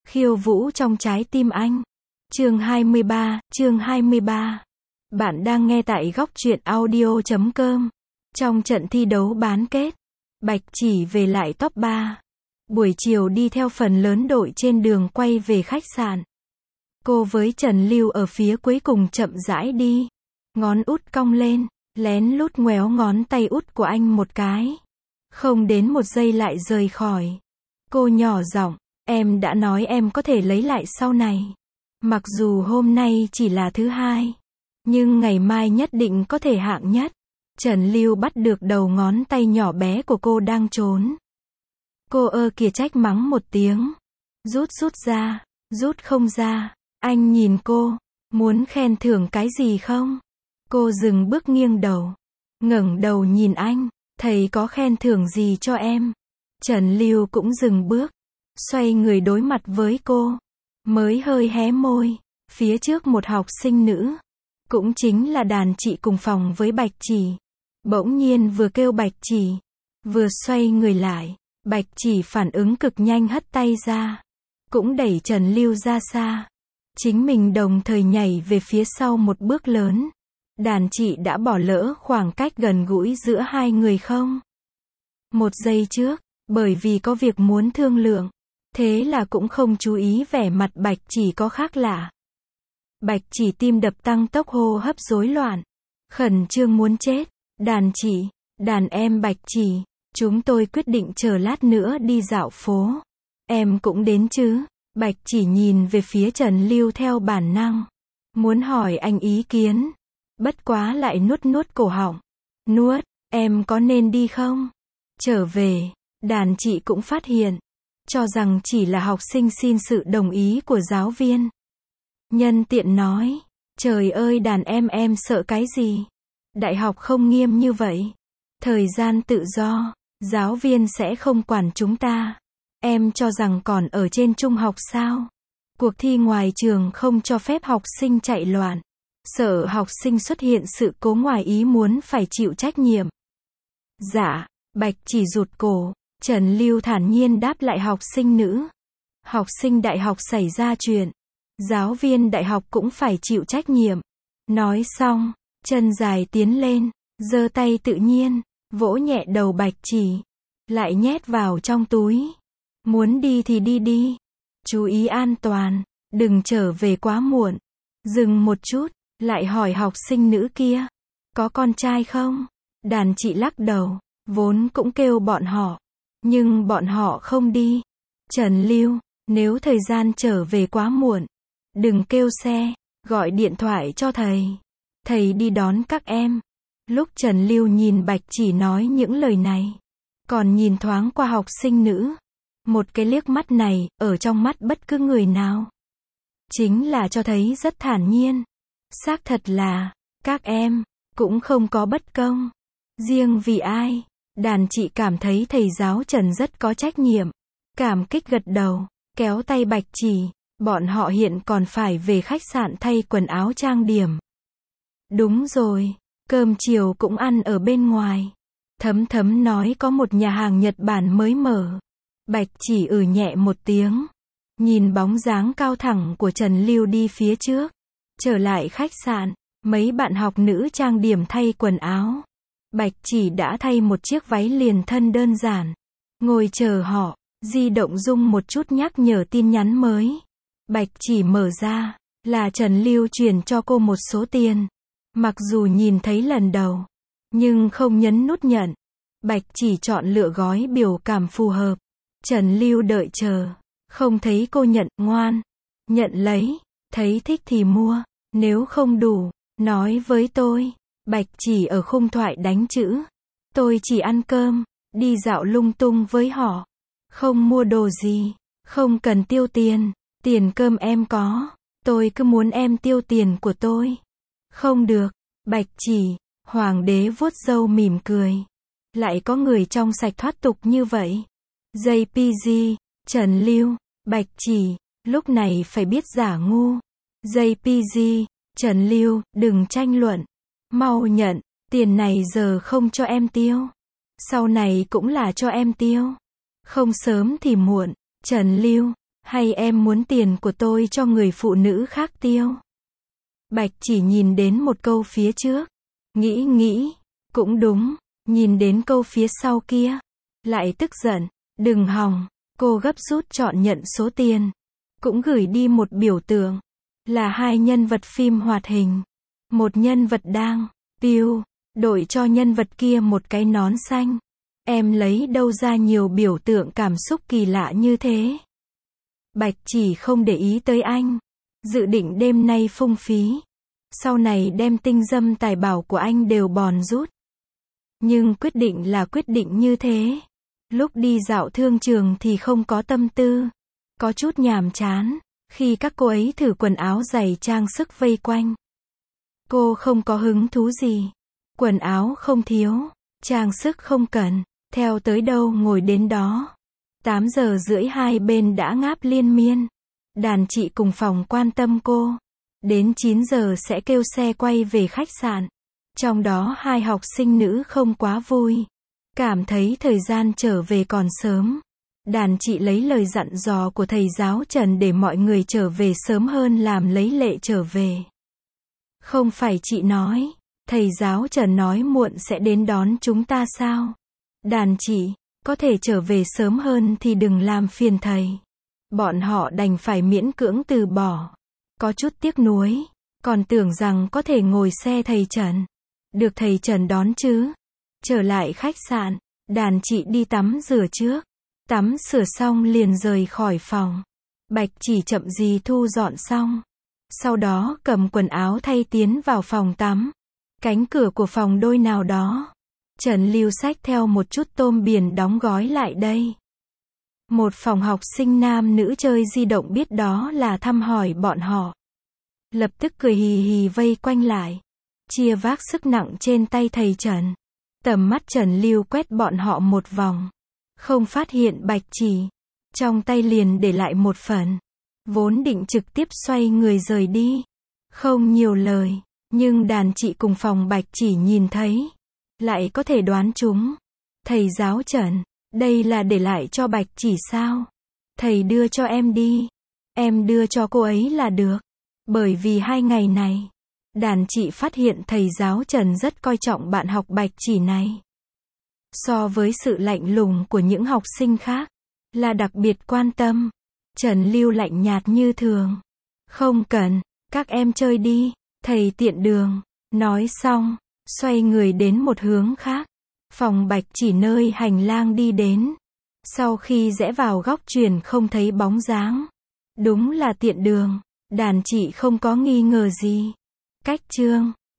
Khiêu vũ trong trái tim anh. Chương 23. Bạn đang nghe tại góc truyện audio.com. Trong trận thi đấu bán kết, Bạch Chỉ về lại top 3. Buổi chiều đi theo phần lớn đội trên đường quay về khách sạn. Cô với Trần Lưu ở phía cuối cùng chậm rãi đi. Ngón út cong lên, lén lút ngoéo ngón tay út của anh một cái. Không đến một giây lại rời khỏi. Cô nhỏ giọng, em đã nói em có thể lấy lại sau này. Mặc dù hôm nay chỉ là thứ hai, nhưng ngày mai nhất định có thể hạng nhất. Trần Lưu bắt được đầu ngón tay nhỏ bé của cô đang trốn. Cô kìa trách mắng một tiếng. Rút ra, rút không ra. Anh nhìn cô, muốn khen thưởng cái gì không? Cô dừng bước nghiêng đầu, ngẩng đầu nhìn anh, thầy có khen thưởng gì cho em? Trần Lưu cũng dừng bước, xoay người đối mặt với cô, mới hơi hé môi. Phía trước một học sinh nữ, cũng chính là đàn chị cùng phòng với Bạch Chỉ, bỗng nhiên vừa kêu Bạch Chỉ, vừa xoay người lại. Bạch Chỉ phản ứng cực nhanh hất tay ra, cũng đẩy Trần Lưu ra xa. Chính mình đồng thời nhảy về phía sau một bước lớn. Đàn chị đã bỏ lỡ khoảng cách gần gũi giữa hai người không? Một giây trước, bởi vì có việc muốn thương lượng, thế là cũng không chú ý vẻ mặt Bạch Chỉ có khác lạ. Bạch Chỉ tim đập tăng tốc, hô hấp rối loạn, khẩn trương muốn chết. Đàn chị, đàn em Bạch Chỉ, chúng tôi quyết định chờ lát nữa đi dạo phố. Em cũng đến chứ? Bạch Chỉ nhìn về phía Trần Lưu theo bản năng, muốn hỏi anh ý kiến, bất quá lại nuốt cổ họng. Nuốt, em có nên đi không? Trở về, đàn chị cũng phát hiện, cho rằng chỉ là học sinh xin sự đồng ý của giáo viên. Nhân tiện nói, trời ơi đàn em sợ cái gì? Đại học không nghiêm như vậy. Thời gian tự do, giáo viên sẽ không quản chúng ta. Em cho rằng còn ở trên trung học sao? Cuộc thi ngoài trường không cho phép học sinh chạy loạn. Sợ học sinh xuất hiện sự cố ngoài ý muốn phải chịu trách nhiệm. Dạ, Bạch Chỉ rụt cổ. Trần Lưu thản nhiên đáp lại học sinh nữ. Học sinh đại học xảy ra chuyện, giáo viên đại học cũng phải chịu trách nhiệm. Nói xong, chân dài tiến lên, giơ tay tự nhiên, vỗ nhẹ đầu Bạch Chỉ, lại nhét vào trong túi. Muốn đi thì đi, chú ý an toàn, đừng trở về quá muộn. Dừng một chút, lại hỏi học sinh nữ kia, có con trai không? Đàn chị lắc đầu, vốn cũng kêu bọn họ, nhưng bọn họ không đi. Trần Lưu, nếu thời gian trở về quá muộn, đừng kêu xe, gọi điện thoại cho thầy. Thầy đi đón các em. Lúc Trần Lưu nhìn Bạch Chỉ nói những lời này, còn nhìn thoáng qua học sinh nữ. Một cái liếc mắt này, ở trong mắt bất cứ người nào, chính là cho thấy rất thản nhiên. Xác thật là, các em, cũng không có bất công. Riêng vì ai, đàn chị cảm thấy thầy giáo Trần rất có trách nhiệm. Cảm kích gật đầu, kéo tay Bạch Chỉ, bọn họ hiện còn phải về khách sạn thay quần áo trang điểm. Đúng rồi, cơm chiều cũng ăn ở bên ngoài. Thấm nói có một nhà hàng Nhật Bản mới mở. Bạch Chỉ nhẹ một tiếng, nhìn bóng dáng cao thẳng của Trần Lưu đi phía trước. Trở lại khách sạn, mấy bạn học nữ trang điểm thay quần áo. Bạch Chỉ đã thay một chiếc váy liền thân đơn giản, ngồi chờ họ. Di động rung một chút nhắc nhở tin nhắn mới. Bạch Chỉ mở ra, là Trần Lưu chuyển cho cô một số tiền. Mặc dù nhìn thấy lần đầu, nhưng không nhấn nút nhận. Bạch Chỉ chọn lựa gói biểu cảm phù hợp. Trần Lưu đợi chờ, không thấy cô nhận, ngoan, nhận lấy, thấy thích thì mua, nếu không đủ, nói với tôi. Bạch Chỉ ở khung thoại đánh chữ, tôi chỉ ăn cơm, đi dạo lung tung với họ, không mua đồ gì, không cần tiêu tiền, tiền cơm em có, tôi cứ muốn em tiêu tiền của tôi. Không được. Bạch Chỉ, hoàng đế vuốt râu mỉm cười. Lại có người trong sạch thoát tục như vậy. JPG, Trần Lưu, Bạch Chỉ, lúc này phải biết giả ngu. JPG, Trần Lưu, đừng tranh luận. Mau nhận, tiền này giờ không cho em tiêu. Sau này cũng là cho em tiêu. Không sớm thì muộn. Trần Lưu, Hay em muốn tiền của tôi cho người phụ nữ khác tiêu? Bạch chỉ nhìn đến một câu phía trước. Nghĩ, cũng đúng. Nhìn đến câu phía sau kia. Lại tức giận. Đừng hòng. Cô gấp rút chọn nhận số tiền. Cũng gửi đi một biểu tượng. Là hai nhân vật phim hoạt hình. Một nhân vật đang piu, đội cho nhân vật kia một cái nón xanh. Em lấy đâu ra nhiều biểu tượng cảm xúc kỳ lạ như thế? Bạch chỉ không để ý tới anh. Dự định đêm nay phung phí. Sau này đem tinh dâm tài bảo của anh đều bòn rút. Nhưng quyết định là quyết định như thế. Lúc đi dạo thương trường thì không có tâm tư. Có chút nhàm chán. Khi các cô ấy thử quần áo giày trang sức vây quanh. Cô không có hứng thú gì. Quần áo không thiếu. Trang sức không cần. Theo tới đâu ngồi đến đó. 8 giờ rưỡi hai bên đã ngáp liên miên. Đàn chị cùng phòng quan tâm cô. Đến 9 giờ sẽ kêu xe quay về khách sạn. Trong đó hai học sinh nữ không quá vui. Cảm thấy thời gian trở về còn sớm. Đàn chị lấy lời dặn dò của thầy giáo Trần để mọi người trở về sớm hơn làm lấy lệ trở về. Không phải chị nói. Thầy giáo Trần nói muộn sẽ đến đón chúng ta sao? Đàn chị, có thể trở về sớm hơn thì đừng làm phiền thầy. Bọn họ đành phải miễn cưỡng từ bỏ. Có chút tiếc nuối. Còn tưởng rằng có thể ngồi xe thầy Trần. Được thầy Trần đón chứ. Trở lại khách sạn. Đàn chị đi tắm rửa trước. Tắm sửa xong liền rời khỏi phòng. Bạch chỉ chậm gì thu dọn xong. Sau đó cầm quần áo thay tiến vào phòng tắm. Cánh cửa của phòng đôi nào đó. Trần Lưu xách theo một chút tôm biển đóng gói lại đây. Một phòng học sinh nam nữ chơi di động biết đó là thăm hỏi bọn họ. Lập tức cười hì hì vây quanh lại. Chia vác sức nặng trên tay thầy Trần. Tầm mắt Trần Lưu quét bọn họ một vòng. Không phát hiện Bạch chỉ. Trong tay liền để lại một phần. Vốn định trực tiếp xoay người rời đi. Không nhiều lời. Nhưng đàn chị cùng phòng Bạch chỉ nhìn thấy. Lại có thể đoán chúng. Thầy giáo Trần. Đây là để lại cho Bạch chỉ sao? Thầy đưa cho em đi. Em đưa cho cô ấy là được. Bởi vì 2 ngày này. Đàn chị phát hiện thầy giáo Trần rất coi trọng bạn học Bạch chỉ này. So với sự lạnh lùng của những học sinh khác. Là đặc biệt quan tâm. Trần Lưu lạnh nhạt như thường. Không cần. Các em chơi đi. Thầy tiện đường. Nói xong. Xoay người đến một hướng khác. Phòng Bạch chỉ nơi hành lang đi đến. Sau khi rẽ vào góc chuyển không thấy bóng dáng. Đúng là tiện đường. Đàn chị không có nghi ngờ gì. Cách chương